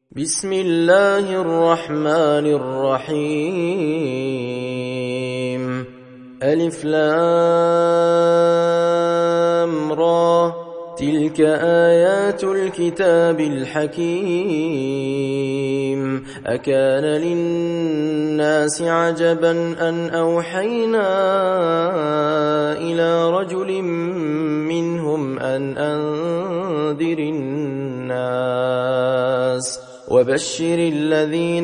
بسم الله الرحمن الرحيم ألف لام را تلك آيات الكتاب الحكيم أكان للناس عجبا أن أوحينا إلى رجل منهم أن أنذر الناس وبشر الذين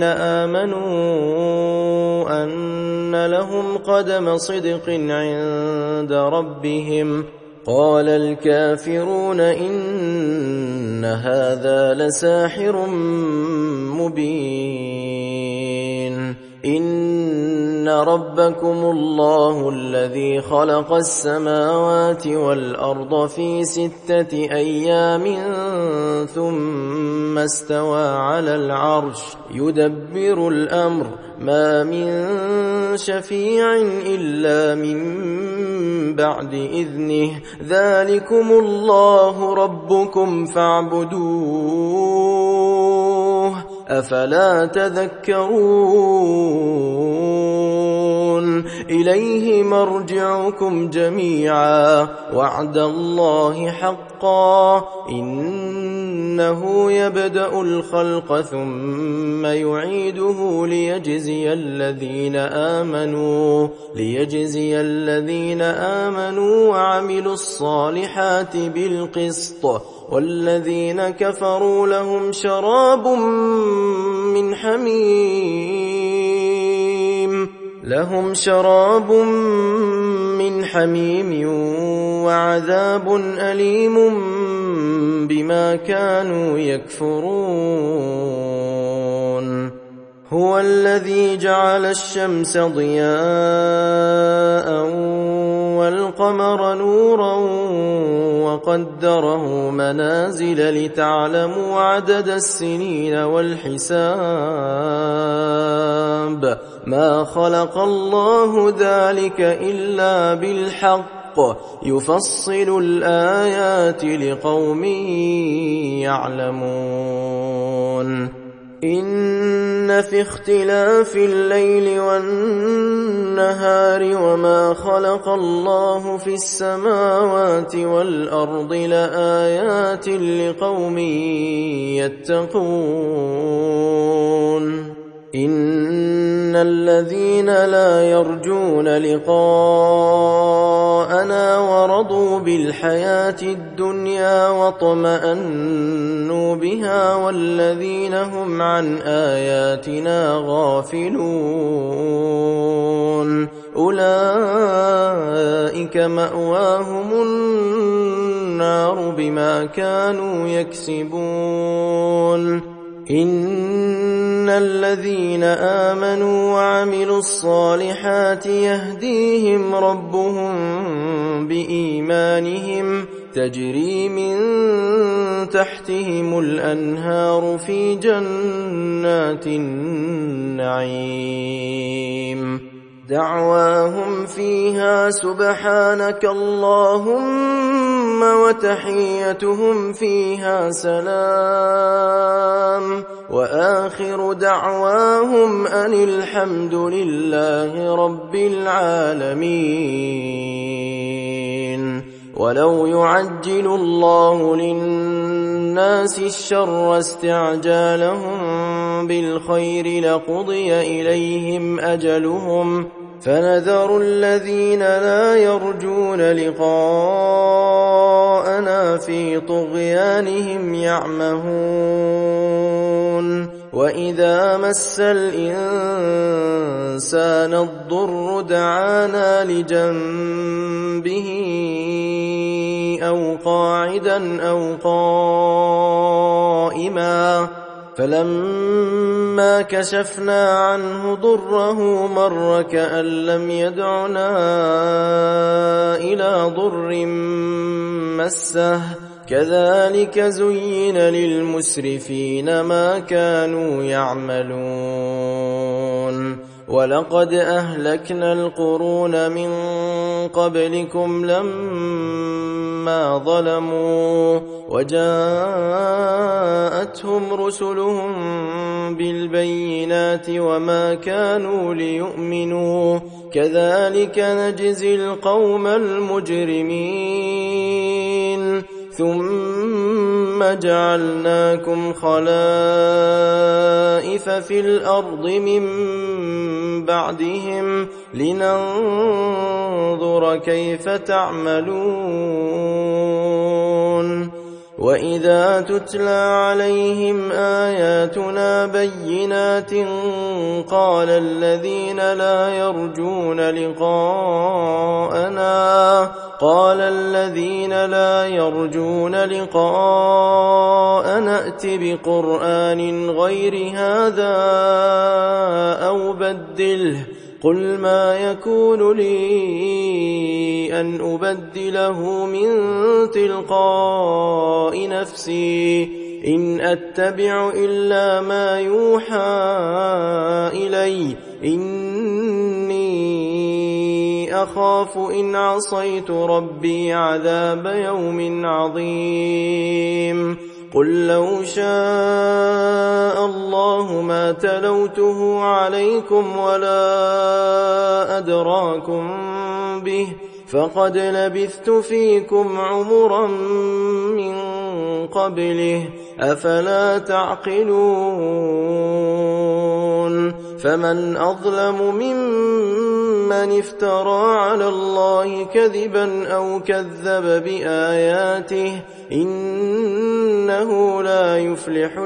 آمنوا أن لهم قدم صدق عند ربهم قال الكافرون إن هذا لساحر مبين إن ربكم الله الذي خلق السماوات والأرض في 6 أيام ثم استوى على العرش يدبر الأمر ما من شفيع إلا من بعد إذنه ذلكم الله ربكم فاعبدوه أفلا تذكرون إليه مرجعكم جميعا وعد الله حقا إنه يبدأ الخلق ثم يعيده ليجزي الذين آمنوا وعملوا الصالحات بالقسط والذين كفروا لهم شراب من حميم وعذاب أليم بما كانوا يكفرون هو الذي جعل الشمس ضياء والقمر نورا وقدره منازل لتعلموا عدد السنين والحساب ما خلق الله ذلك إلا بالحق يفصل الآيات لقوم يعلمون إن في اختلاف الليل والنهار وما خلق الله في السماوات والأرض لآيات لقوم يتقون إن الذين لا يرجون لقاءنا ورضوا بالحياة الدنيا واطمأنوا بها والذين هم عن آياتنا غافلون أولئك مأواهم النار بما كانوا يكسبون إن الذين آمنوا وعملوا الصالحات يهديهم ربهم بإيمانهم تجري من تحتهم الأنهار في جنات النعيم دعواهم فيها سبحانك اللهم وتحيتهم فيها سلام وآخر دعواهم أن الحمد لله رب العالمين ولو يعجل الله للناس الشر استعجالهم بالخير لقضي إليهم أجلهم فنذر الذين لا يرجون لقاءنا في طغيانهم يعمهون وإذا مس الإنسان الضر دعانا لجنبه أو قاعدا أو قائما فلما كشفنا عنه ضره مر كأن لم يدعنا إلى ضر مسه كذلك زين للمسرفين ما كانوا يعملون ولقد أهلكنا القرون من قبلكم لما ظلموا وجاءتهم رسلهم بالبينات وما كانوا ليؤمنوا كذلك نجزي القوم المجرمين ثم جعلناكم خلائف في الأرض من بعدهم لننظر كيف تعملون وإذا تتلى عليهم آياتنا بينات قال الذين لا يرجون لقاءنا ائت بقرآن غير هذا أو بدله قل ما يكون لي أن أبدله من تلقاء نفسي إن أتبع إلا ما يوحى إلي إني أخاف إن عصيت ربي عذاب يوم عظيم قل لو شاء الله ما تلوته عليكم ولا أدراكم به فقد لبثت فيكم عمرا من قبله أفلا تعقلون فمن أظلم ممن افترى على الله كذبا أو كذب بآياته إنه لا يفلح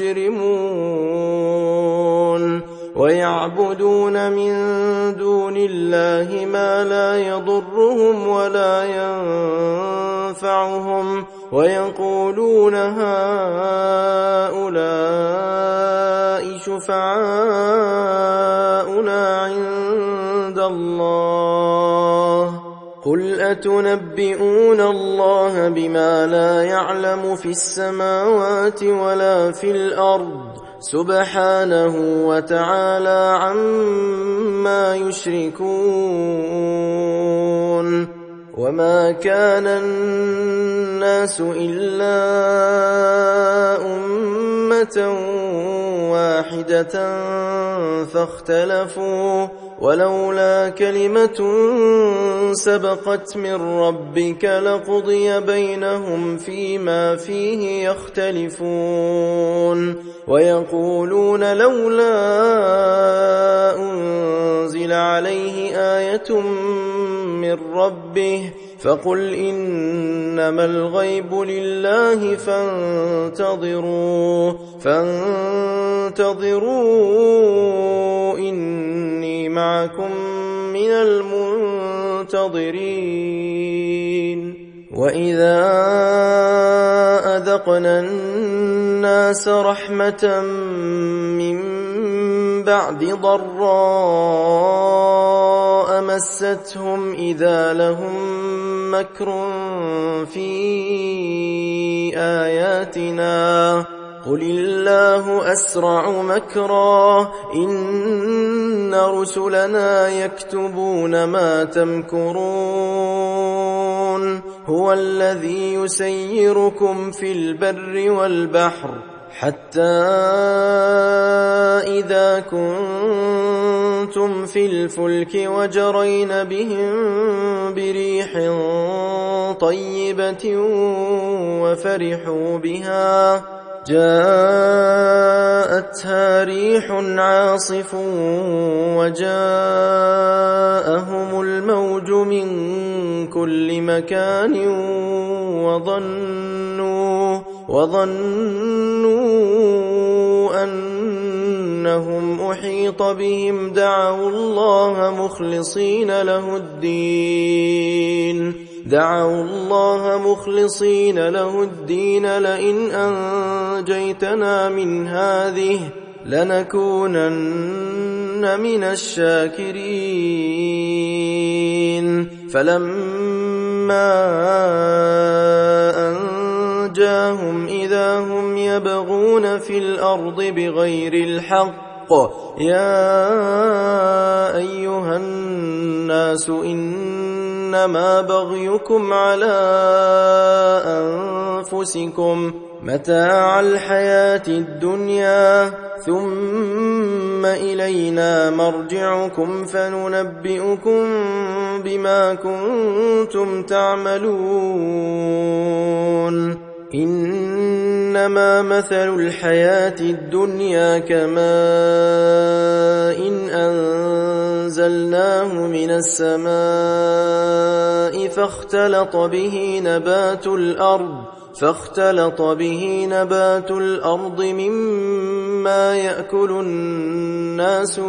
المجرمون ويعبدون من دون الله ما لا يضرهم ولا ينفعهم ويقولون هؤلاء شفعاؤنا عند الله قل أتنبئون الله بما لا يعلم في السماوات ولا في الأرض سبحانه وتعالى عما يشركون وما كان الناس إلا أمة واحدة فاختلفوا ولولا كلمة سبقت من ربك لقضي بينهم فيما فيه يختلفون ويقولون لولا أنزل عليه آية من ربه فقل إنما الغيب لله فانتظروا إني معكم من المنتظرين وإذا أذقنا الناس رحمة من بعد ضراء مستهم إذا لهم مكر في آياتنا قل الله أسرع مكرا إن رسلنا يكتبون ما تمكرون هو الذي يسيركم في البر والبحر حتى إذا كنتم في الفلك وجرين بهم بريح طيبة وفرحوا بها جاءتها ريح عاصف وجاءهم الموج من كل مكان وظنوا أنهم أحيط بهم دعوا الله مخلصين له الدين لئن أنجيتنا من هذه لنكونن من الشاكرين فلما أنجاهم إذا هم يبغون في الأرض بغير الحق يا أيها الناس إنما بغيكم على أنفسكم متاع الحياة الدنيا ثم إلينا مرجعكم فننبئكم بما كنتم تعملون إنما مثل الحياة الدنيا كماء إن أنزلناه من السماء فاختلط به نبات الأرض مما يأكل الناس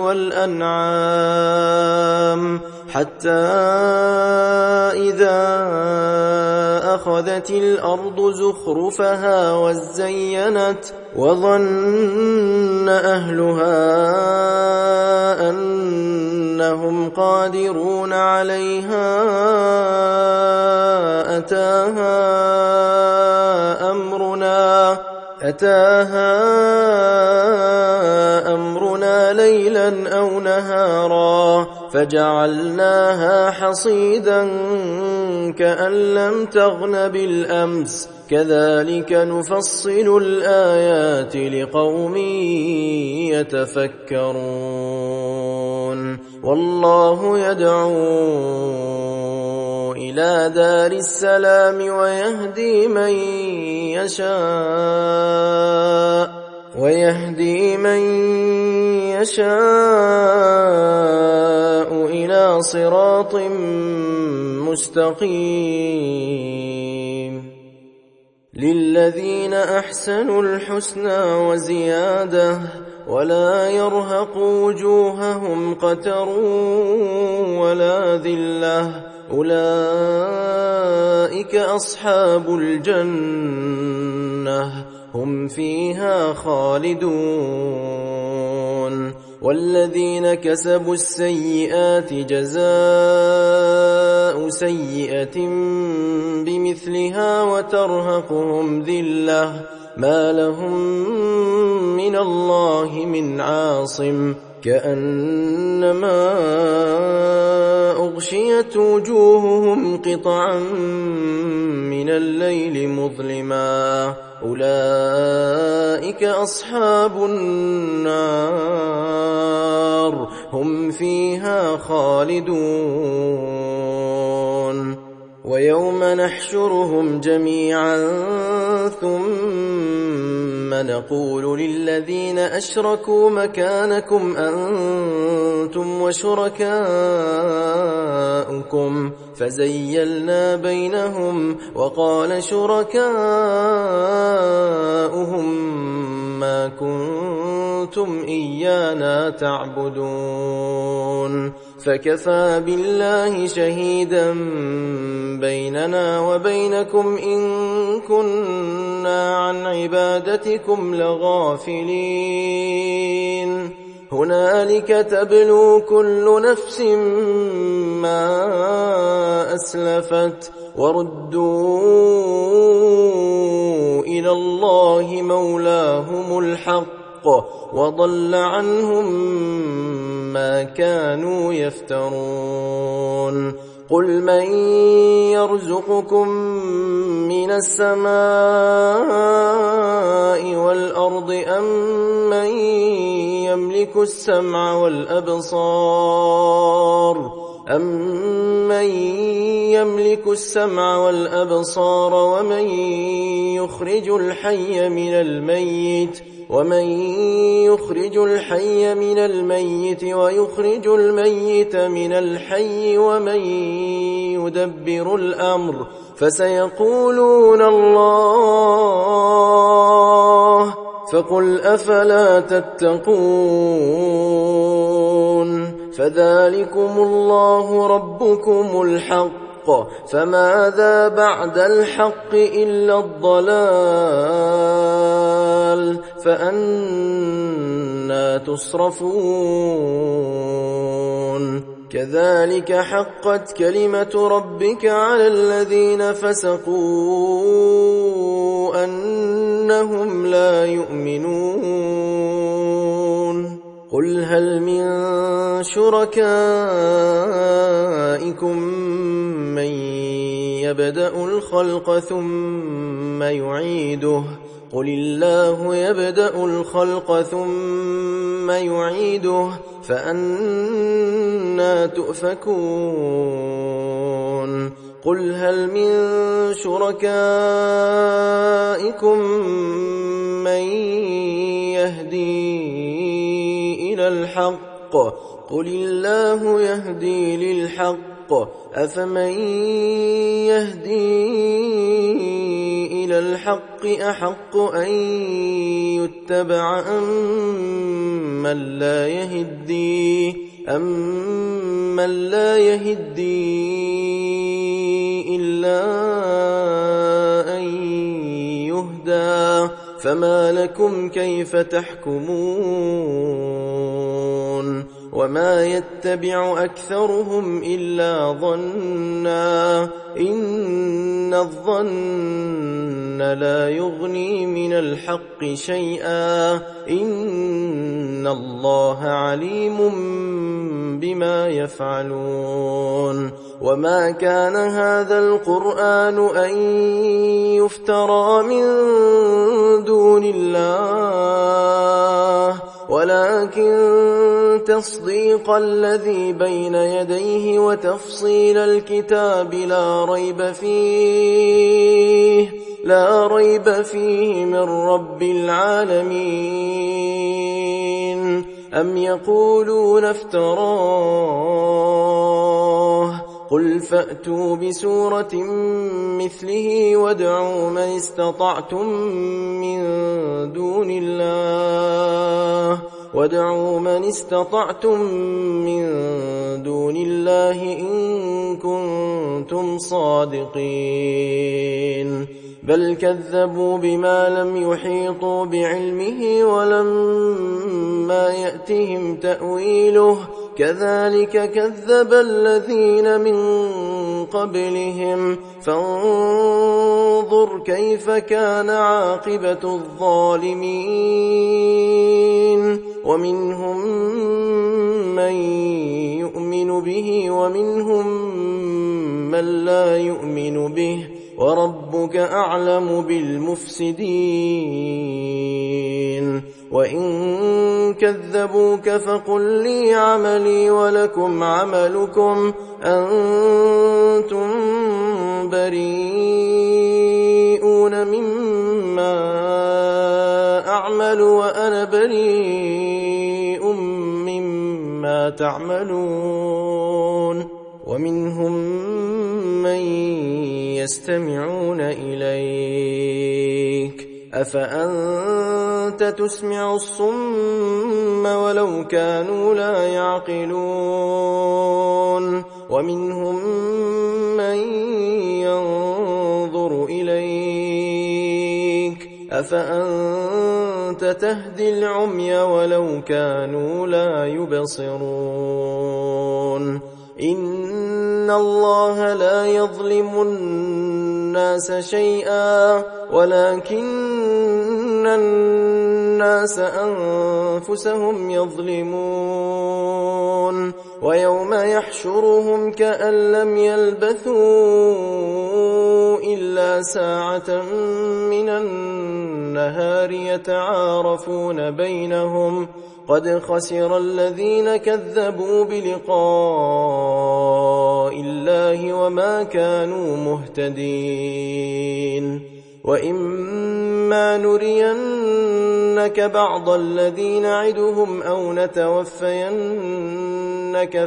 والأنعام حتى إذا أخذت الأرض زخرفها وزينت وظن أهلها أنهم قادرون عليها أتاها أمرنا ليلا أو نهارا فجعلناها حصيدا كأن لم تغن بالأمس كذلك نفصل الآيات لقوم يتفكرون والله يدعو إلى دار السلام ويهدي من يشاء إلى صراط مستقيم للذين أحسنوا الحسنى وزيادة ولا يرهق وجوههم قتر ولا ذلة أولئك أصحاب الجنة هم فيها خالدون والذين كسبوا السيئات جزاء سيئة بمثلها وترهقهم ذلة ما لهم من الله من عاصم كأنما أغشيت وجوههم قطعا من الليل مظلما أولئك أصحاب النار هم فيها خالدون ويوم نحشرهم جميعا ثم نقول للذين أشركوا مكانكم أنتم وشركاؤكم فزيلنا بينهم وقال شركاؤهم ما كنتم إيانا تعبدون فكفى بالله شهيدا بيننا وبينكم إن كنا عن عبادتكم لغافلين هنالك تبلو كل نفس ما أسلفت وردوا إلى الله مولاهم الحق وضل عنهم ما كانوا يفترون قل من يرزقكم من السماء والأرض أم من يملك السمع ومن يخرج الحي من الميت ويخرج الميت من الحي ومن يدبر الأمر فسيقولون الله فقل أفلا تتقون فذلكم الله ربكم الحق فماذا بعد الحق إلا الضلال فأنى تصرفون كذلك حقت كلمة ربك على الذين فسقوا أنهم لا يؤمنون قل هل من شركائكم من يبدأ الخلق ثم يعيده قل الله يبدأ الخلق ثم يعيده فأنى تؤفكون قل هل من شركائكم من يهدي إلى الحق قل الله يهدي للحق أفمن يهدي إلى الحق أحق أن يتبع أمن لا يهدي إلا أن يهدى فما لكم كيف تحكمون وما يتبع أكثرهم إلا ظنا إن الظن لا يغني من الحق شيئا إن الله عليم بما يفعلون وما كان هذا القرآن أن يفترى من دون الله ولكن تصديق الذي بين يديه وتفصيل الكتاب لا ريب فيه من رب العالمين أم يقولون افتراه قل فأتوا بسورة مثله وادعوا من استطعتم من دون الله إن كنتم صادقين بل كذبوا بما لم يحيطوا بعلمه ولما يأتهم تأويله كذلك كذب الذين من قبلهم فانظر كيف كان عاقبة الظالمين ومنهم من يؤمن به ومنهم من لا يؤمن به وربك أعلم بالمفسدين وإن كذبوك فقل لي عملي ولكم عملكم أنتم بريئون مما أعمل وأنا بريء مما تعملون ومنهم من يستمعون إليك أفأنت تسمع الصم ولو كانوا لا يعقلون ومنهم من ينظر إليك أفأنت تهدي العمي ولو كانوا لا يبصرون إن الله لا يظلم الناس شيئا ولكن الناس أنفسهم يظلمون ويوم يحشرهم كأن لم يلبثوا إلا ساعة من النهار يتعارفون بينهم قد خسر الذين كذبوا بلقاء الله وما كانوا مهتدين وإما نرينك بعض الذين نعدهم أو نتوفينك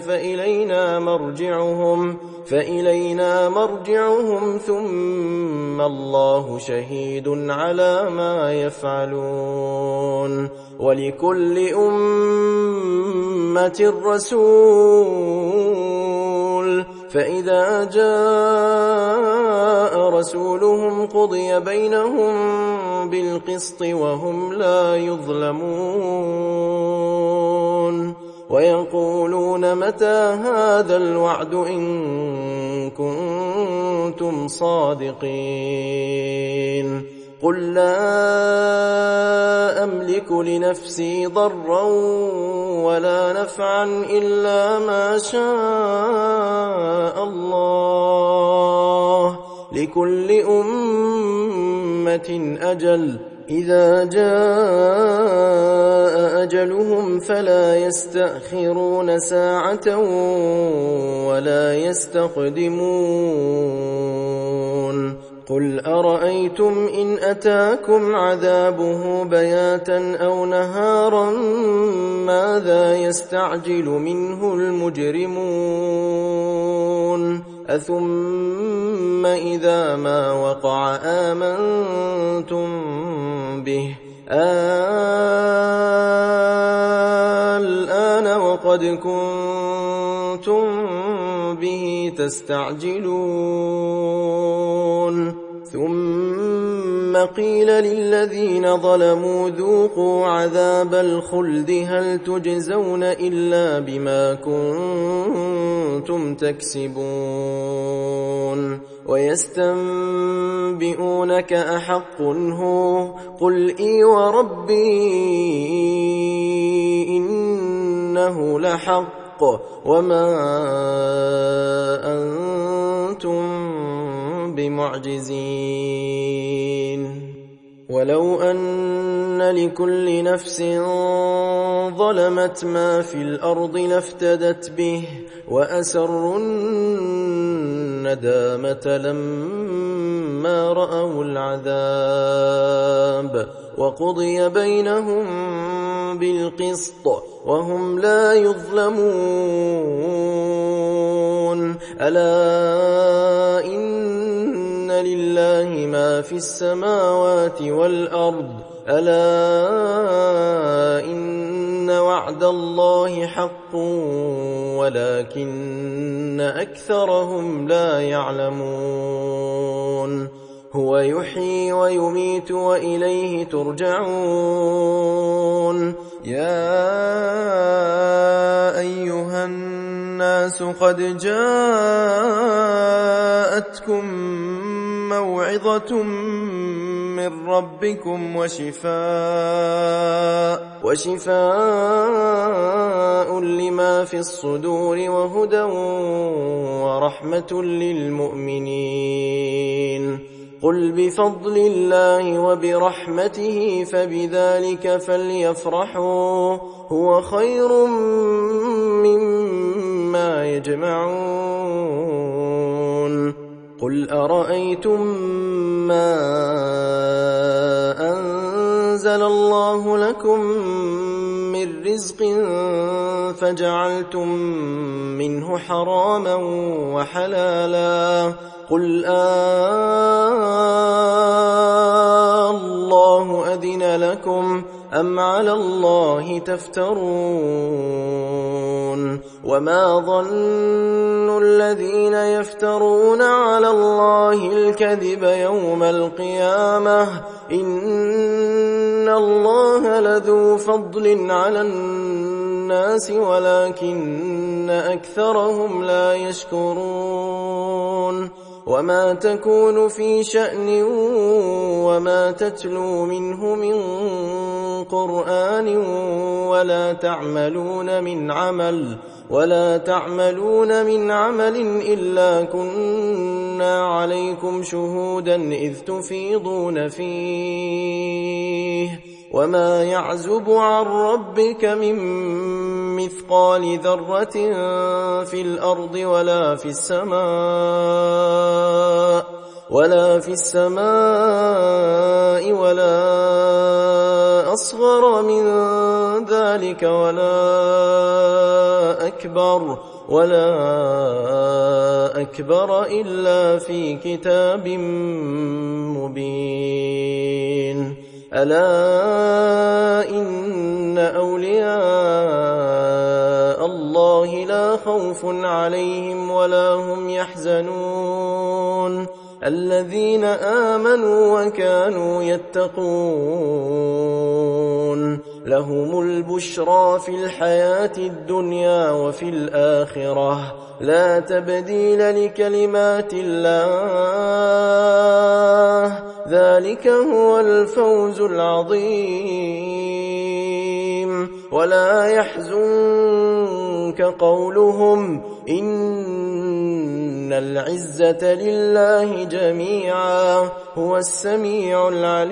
فإلينا مرجعهم ثم الله شهيد على ما يفعلون ولكل أمة رسول فإذا جاء رسولهم قضي بينهم بالقسط وهم لا يظلمون ويقولون متى هذا الوعد إن كنتم صادقين قل لا أملك لنفسي ضرا ولا نفعا إلا ما شاء الله لكل أمة أجل إذا جاء أجلهم فلا يستأخرون ساعة ولا يستقدمون قل أرأيتم إن أتاكم عذابه بياتا أو نهارا ماذا يستعجل منه المجرمون أثم إذا ما وقع آمنتم به الآن وقد كنتم به تستعجلون ثم قيل للذين ظلموا ذوقوا عذاب الخلد هل تجزون إلا بما كنتم تكسبون ويستنبئونك أحق هو قل إي وربي إنه لحق وما أنتم بمعجزين ولو أن لكل نفس ظلمت ما في الأرض لافتدت به وأسروا الندامة لما رأوا العذاب وقضي بينهم بالقسط وهم لا يظلمون ألا إن لله ما في السماوات والأرض ألا إن وعد الله حق ولكن أكثرهم لا يعلمون هو يحيي ويميت وإليه ترجعون يا أيها الناس قد جاءتكم موعظة من ربكم وشفاء لما في الصدور وهدى ورحمة للمؤمنين قل بفضل الله وبرحمته فبذلك فليفرحوا هو خير مما يجمعون قل أرأيتم ما أنزل الله لكم من رزق فجعلتم منه حراما وحلالا قل الله أذن لكم أم على الله تفترون وما ظن الذين يفترون على الله الكذب يوم القيامة إن الله لذو فضل على الناس ولكن أكثرهم لا يشكرون وما تكون في شأن وما تتلو منه من قرآن ولا تعملون من عمل إلا كنا عليكم شهودا إذ تفيضون فيه وما يعزب عن ربك من مثقال ذرة في الأرض ولا في السماء ولا أصغر من ذلك ولا أكبر إلا في كتاب مبين ألا إن أولياء الله لا خوف عليهم ولا هم يحزنون الذين آمنوا وكانوا يتقون لهم البشرى في الحياة الدنيا وفي الآخرة لا تبديل لكلمات الله ذلك هو الفوز العظيم. ولا يحزنك قولهم إن العزة لله جميعا هو السميع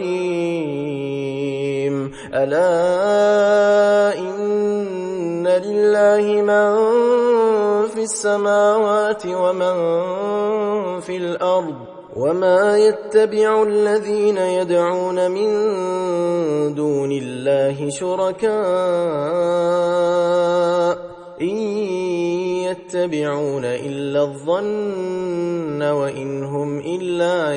العليم. ألا إن لله من في السماوات ومن في الأرض وما يتبع الذين يدعون من دون الله شركاء إن يتبعون إلا الظن وإن هم إلا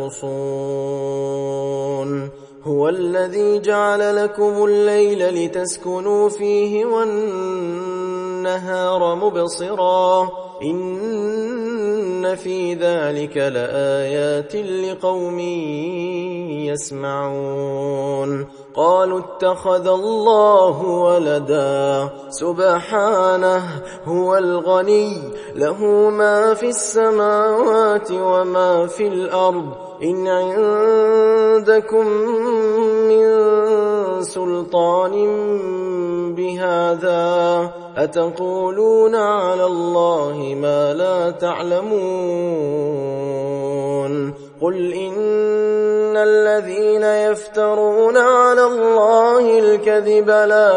يخرصون. هو الذي جعل لكم الليل لتسكنوا فيه والنهار مبصرا إن في ذلك لآيات لقوم يسمعون. قالوا اتخذ الله ولدا سبحانه هو الغني له ما في السماوات وما في الأرض إن عندكم من سلطان بهذا أتقولون على الله ما لا تعلمون. قل إن الذين يفترون على الله الكذب لا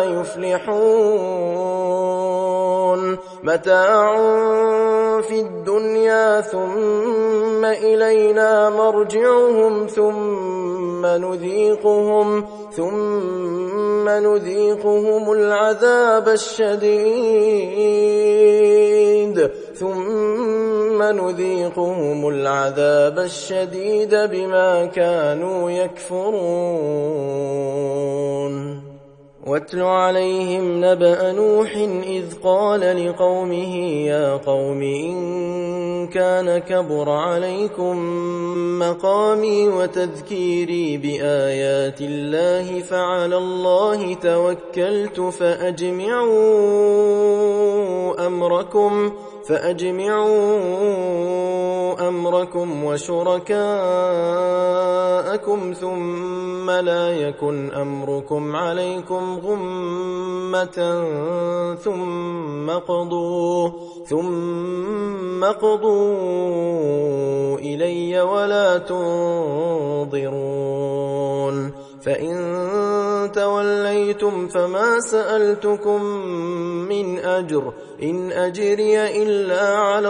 يفلحون. متاع في الدنيا ثم إلينا مرجعهم ثم نذيقهم العذاب الشديد بما كانوا يكفرون. واتل عليهم نبأ نوح إذ قال لقومه يا قوم إن كان كبر عليكم مقامي وتذكيري بآيات الله فعلى الله توكلت فأجمعوا أمركم وشركاءكم ثم لا يكن أمركم عليكم غمة ثم قضوا إلي ولا تنظرون. فإن توليتم فما سألتكم من أجر إن أجري إلا على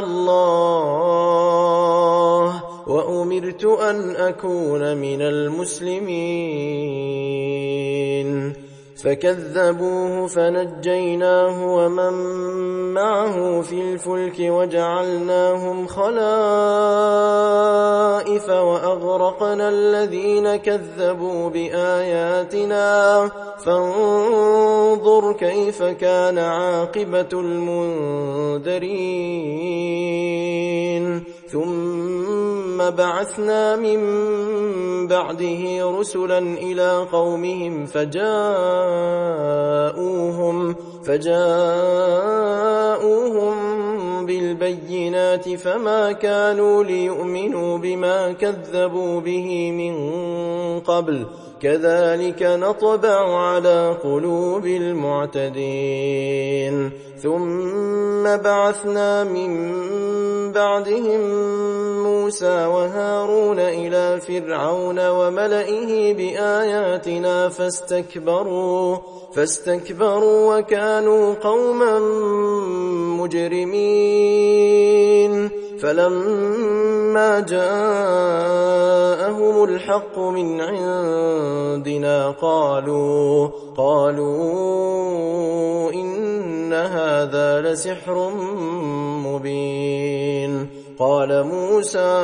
الله وأمرت أن أكون من المسلمين. فكذبوه فنجيناه ومن معه في الفلك وجعلناهم خلائف وأغرقنا الذين كذبوا بآياتنا فانظر كيف كان عاقبة المنذرين. ثم بعثنا من بعده رسلا إلى قومهم فجاءوهم بالبينات فما كانوا ليؤمنوا بما كذبوا به من قبل كذلك نطبع على قلوب المعتدين. ثم بعثنا من بعدهم موسى وهارون إلى فرعون وملئه بآياتنا فاستكبروا وكانوا قوما مجرمين. فلما جاءهم الحق من عندنا قالوا إن هذا لسحر مبين. قال موسى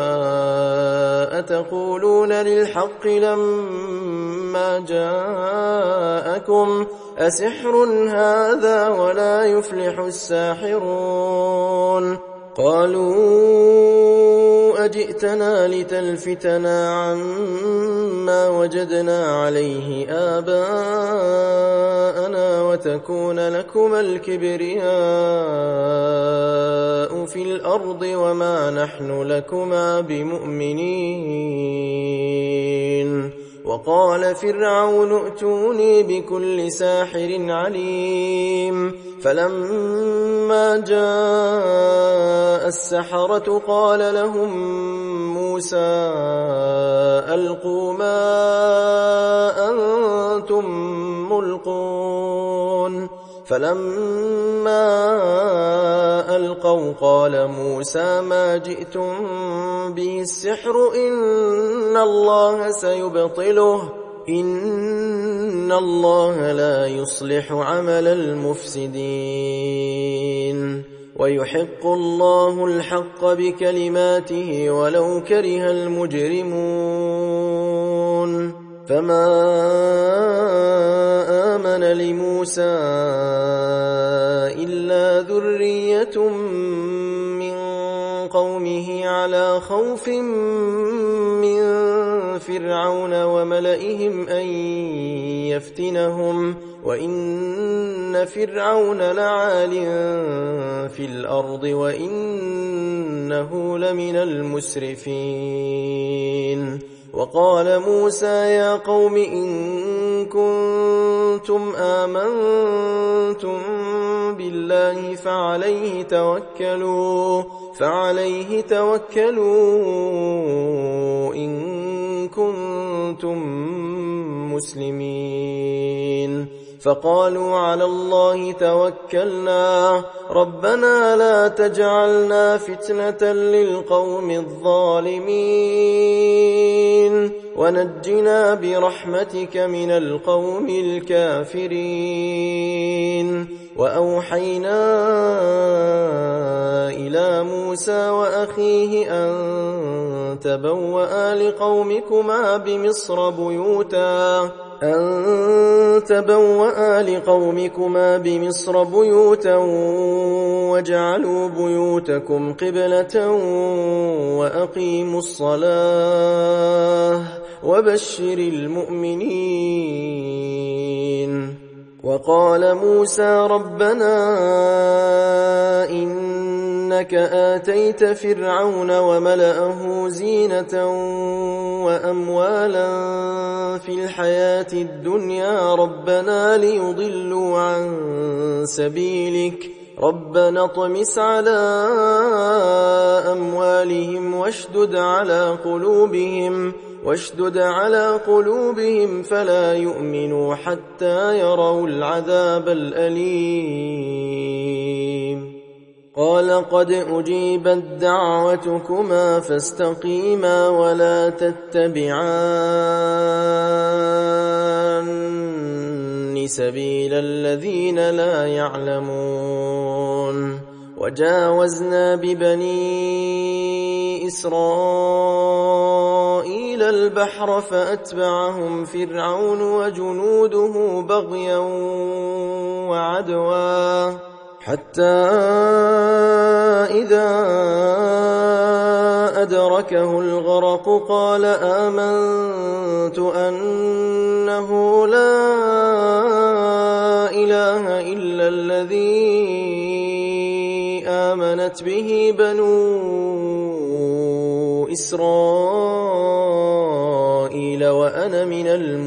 أتقولون للحق لما جاءكم أسحر هذا ولا يفلح الساحرون. قالوا أجئتنا لتلفتنا عما وجدنا عليه آباءنا وتكون لكما الكبرياء في الأرض وما نحن لكما بمؤمنين وقال فرعون ائتوني بكل ساحر عليم فلما جاء السحرة قال لهم موسى ألقوا ما أنتم ملقون فلما ألقوا قال موسى ما جئتم به السحر إن الله سيبطله إن الله لا يصلح عمل المفسدين ويحق الله الحق بكلماته ولو كره المجرمون فما آمن لموسى إلا ذرية من قومه على خوف من فرعون وملئهم أن يفتنهم وإن فرعون لعال في الأرض وإنه لمن المسرفين وقال موسى يا قوم إن كنتم آمنتم بالله فعليه توكلوا إن كنتم مسلمين فقالوا على الله توكلنا ربنا لا تجعلنا فتنة للقوم الظالمين ونجنا برحمتك من القوم الكافرين وأوحينا إلى موسى وأخيه أن تبوأ لقومكما بمصر بيوتا واجعلوا بيوتكم قبلة وأقيموا الصلاة وبشر المؤمنين وقال موسى ربنا إنك آتيت فرعون وملأه زينة وأموالا في الحياة الدنيا ربنا ليضلوا عن سبيلك ربنا اطمس على أموالهم واشدد على قلوبهم فلا يؤمنوا حتى يروا العذاب الأليم قال قد أجيبت دعوتكما فاستقيما ولا تتبعان سبيل الذين لا يعلمون وجاوزنا ببني إسرائيل البحر فأتبعهم فرعون وجنوده بغيا وعدوا حتى إذا أدركه الغرق قال آمنت أنه لا إله إلا الذي آمنت به بنو إسرائيل وأنا من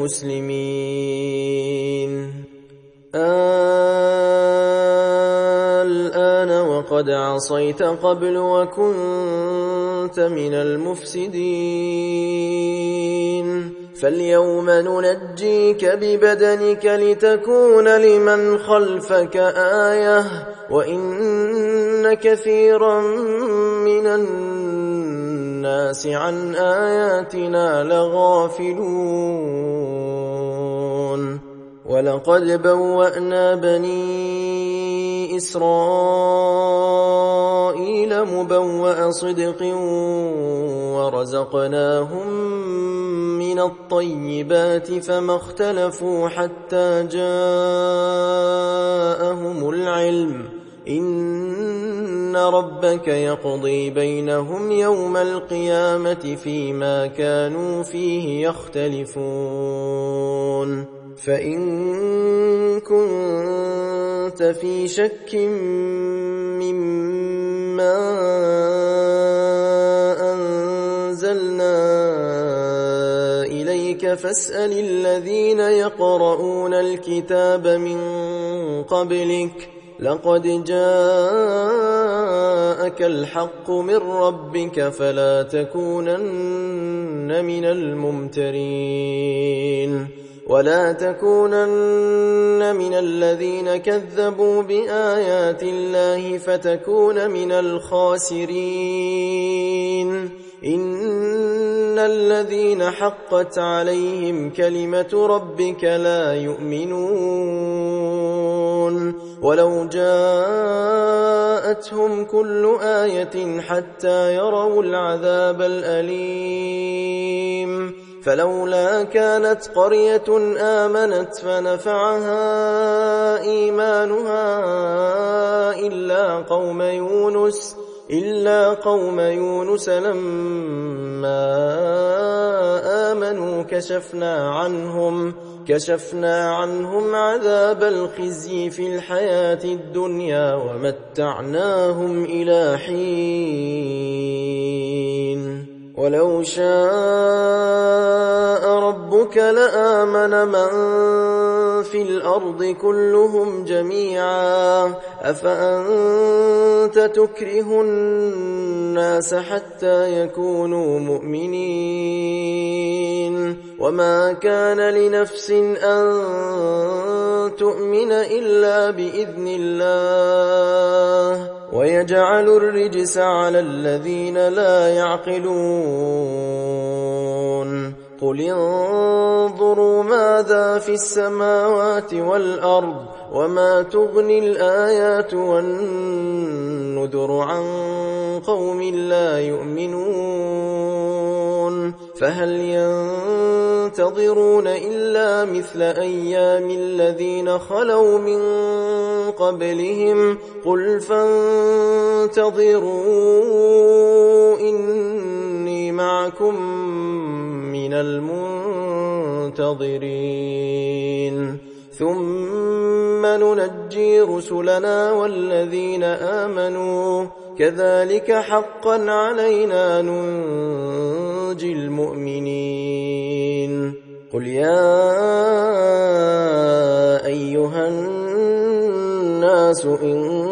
المسلمين الآن وقد عصيت قبل وكنت من المفسدين فاليوم ننجيك ببدنك لتكون لمن خلفك آية وإن كثيرا من الناس عن آياتنا لغافلون ولقد بوأنا بني إسرائيل مبوأ صدق ورزقناهم من الطيبات فما اختلفوا حتى جاءهم العلم إن ربك يقضي بينهم يوم القيامة فيما كانوا فيه يختلفون فإن كنت في شك مما أنزلنا إليك فاسأل الذين يقرؤون الكتاب من قبلك لقد جاءك الحق من ربك فلا تكونن من الممترين ولا تكونن من الذين كذبوا بآيات الله فتكون من الخاسرين إن الذين حقت عليهم كلمة ربك لا يؤمنون ولو جاءتهم كل آية حتى يروا العذاب الأليم فلولا كانت قرية آمنت فنفعها إيمانها إلا قوم يونس لما آمنوا كشفنا عنهم عذاب الخزي في الحياة الدنيا ومتعناهم إلى حين ولو شاء ربك لآمن من في الأرض كلهم جميعا أفأنت تكره الناس حتى يكونوا مؤمنين وما كان لنفس أن تؤمن إلا بإذن الله ويجعل الرجس على الذين لا يعقلون قل انظروا ماذا في السماوات والأرض وما تغني الآيات والنذر عن قوم لا يؤمنون فهل ينتظرون إلا مثل أيام الذين خلوا من قبلهم قل فانتظروا إني معكم من المنتظرين ثم ننجي رسلنا والذين آمنوا كذلك حقا علينا ننجي المؤمنين قل يا أيها الناس إن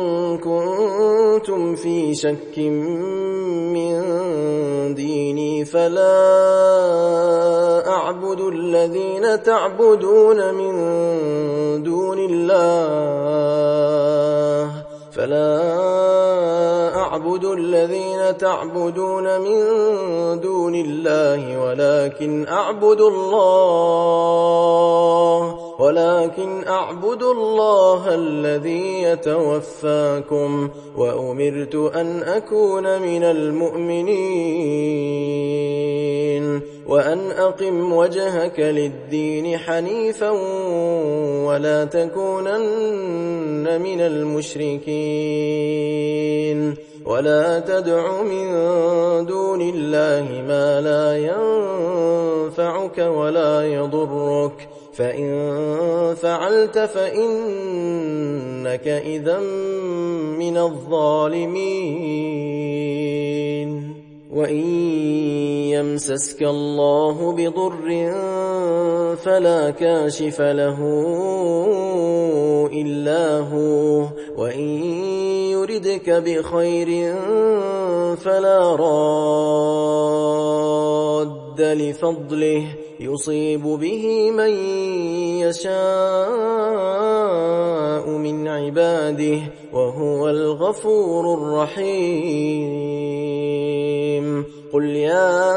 كنتم في شك من ديني فلا أعبد الذين تعبدون من دون الله ولكن أعبد الله الذي يتوفاكم وأمرت أن أكون من المؤمنين وأن أقم وجهك للدين حنيفا ولا تكونن من المشركين ولا تدع من دون الله ما لا ينفعك ولا يضرك فإن فعلت فإنك إذا من الظالمين وإن يمسسك الله بضر فلا كاشف له إلا هو وإن يردك بخير فلا راد لفضله يصيب به من يشاء من عباده وهو الغفور الرحيم قل يا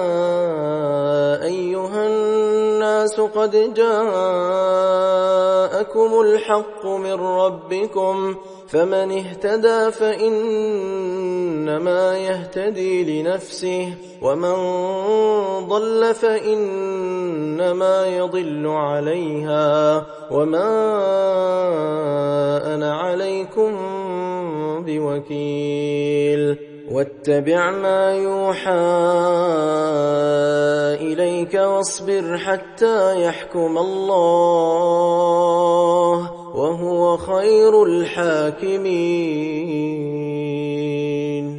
أيها الناس قد جاءكم الحق من ربكم فمن اهتدى فإنما يهتدي لنفسه ومن ضل فإنما يضل عليها وما أنا عليكم بوكيل واتبع ما يوحى إليك واصبر حتى يحكم الله وهو خير الحاكمين.